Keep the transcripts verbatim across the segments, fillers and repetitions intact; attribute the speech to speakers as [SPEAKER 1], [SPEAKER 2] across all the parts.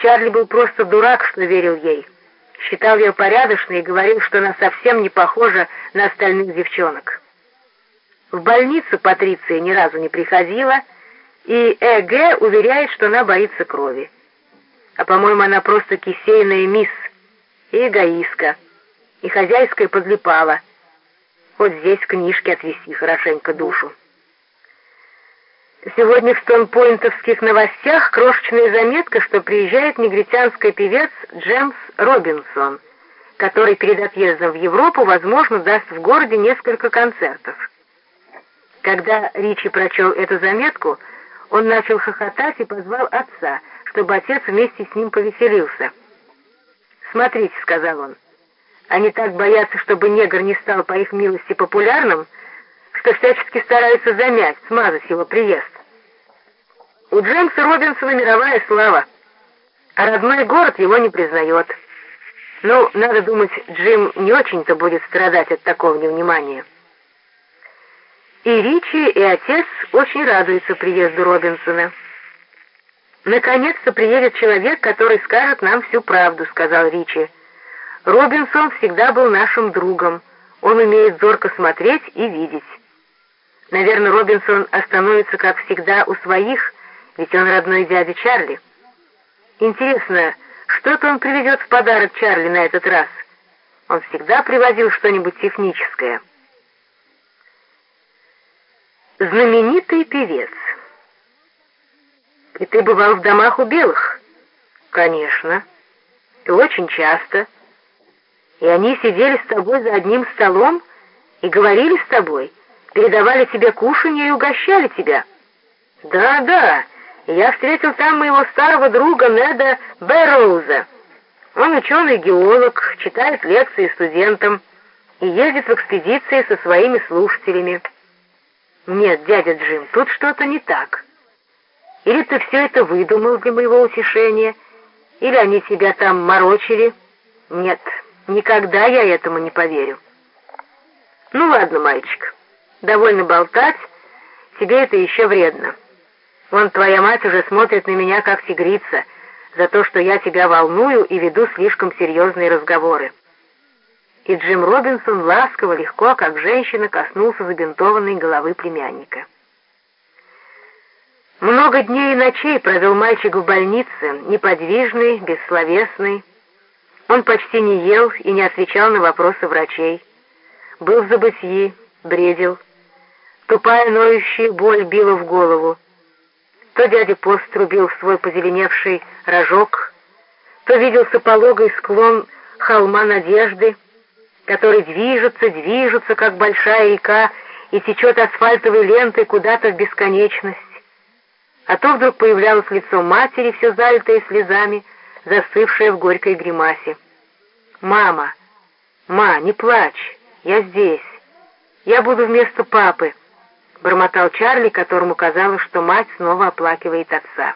[SPEAKER 1] Чарли был просто дурак, что верил ей. Считал ее порядочной и говорил, что она совсем не похожа на остальных девчонок. В больницу Патриция ни разу не приходила, и Э.Г. уверяет, что она боится крови. А, по-моему, она просто кисейная мисс, и эгоистка, и хозяйская подлипала. Вот здесь в книжке отвести хорошенько душу. Сегодня в стонпойнтовских новостях крошечная заметка, что приезжает негритянский певец Джеймс Робинсон, который перед отъездом в Европу, возможно, даст в городе несколько концертов. Когда Ричи прочел эту заметку, он начал хохотать и позвал отца, чтобы отец вместе с ним повеселился. «Смотрите», — сказал он, — «они так боятся, чтобы негр не стал по их милости популярным, что всячески стараются замять, смазать его приезд. У Джеймса Робинсона мировая слава, а родной город его не признает. Ну, надо думать, Джим не очень-то будет страдать от такого невнимания». И Ричи, и отец очень радуются приезду Робинсона. «Наконец-то приедет человек, который скажет нам всю правду», — сказал Ричи. «Робинсон всегда был нашим другом. Он умеет зорко смотреть и видеть. Наверное, Робинсон остановится, как всегда, у своих, ведь он родной дядя Чарли. Интересно, что-то он привезет в подарок Чарли на этот раз? Он всегда привозил что-нибудь техническое». Знаменитый певец. «И ты бывал в домах у белых?» «Конечно. И очень часто. И они сидели с тобой за одним столом и говорили с тобой, передавали тебе кушанье и угощали тебя?» «Да, да. Я встретил там моего старого друга Неда Бэрроуза. Он ученый-геолог, читает лекции студентам и ездит в экспедиции со своими слушателями». «Нет, дядя Джим, тут что-то не так. Или ты все это выдумал для моего утешения, или они тебя там морочили. Нет, никогда я этому не поверю». «Ну ладно, мальчик, довольно болтать, тебе это еще вредно. Вон твоя мать уже смотрит на меня как тигрица за то, что я тебя волную и веду слишком серьезные разговоры». И Джим Робинсон ласково, легко, как женщина, коснулся забинтованной головы племянника. Много дней и ночей провел мальчик в больнице, неподвижный, бессловесный. Он почти не ел и не отвечал на вопросы врачей. Был в забытьи, бредил. Тупая ноющая боль била в голову. То дядя Пост трубил в свой позеленевший рожок, то виделся пологий склон холма Надежды, который движется, движется, как большая река, и течет асфальтовой лентой куда-то в бесконечность. А то вдруг появлялось лицо матери, все залитое слезами, застывшее в горькой гримасе. «Мама! Ма, не плачь! Я здесь! Я буду вместо папы!» — бормотал Чарли, которому казалось, что мать снова оплакивает отца.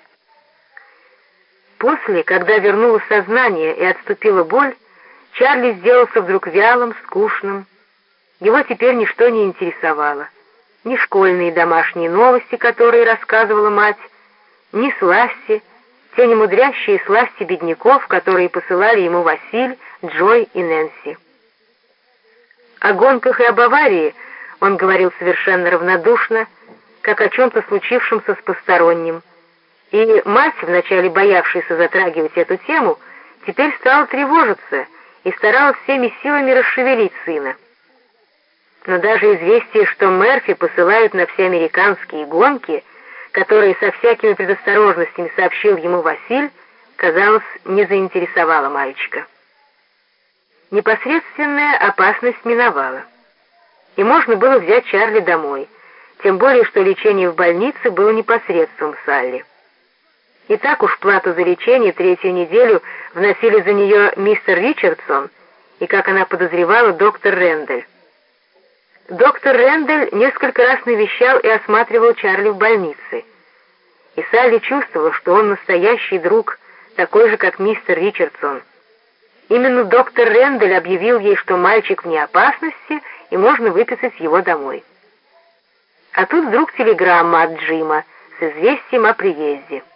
[SPEAKER 1] После, когда вернулось сознание и отступила боль, Чарли сделался вдруг вялым, скучным. Его теперь ничто не интересовало. Ни школьные домашние новости, которые рассказывала мать, ни сласти, те немудрящие сласти бедняков, которые посылали ему Василь, Джой и Нэнси. О гонках и об аварии он говорил совершенно равнодушно, как о чем-то случившемся с посторонним. И мать, вначале боявшаяся затрагивать эту тему, теперь стала тревожиться и старалась всеми силами расшевелить сына. Но даже известие, что Мерфи посылают на всеамериканские гонки, которые со всякими предосторожностями сообщил ему Василь, казалось, не заинтересовало мальчика. Непосредственная опасность миновала, и можно было взять Чарли домой, тем более, что лечение в больнице было непосредством Салли. И так уж плату за лечение третью неделю вносили за нее мистер Ричардсон и, как она подозревала, доктор Рэндаль. Доктор Рэндаль несколько раз навещал и осматривал Чарли в больнице, и Салли чувствовала, что он настоящий друг, такой же, как мистер Ричардсон. Именно доктор Рэндаль объявил ей, что мальчик вне опасности, и можно выписать его домой. А тут вдруг телеграмма от Джима с известием о приезде.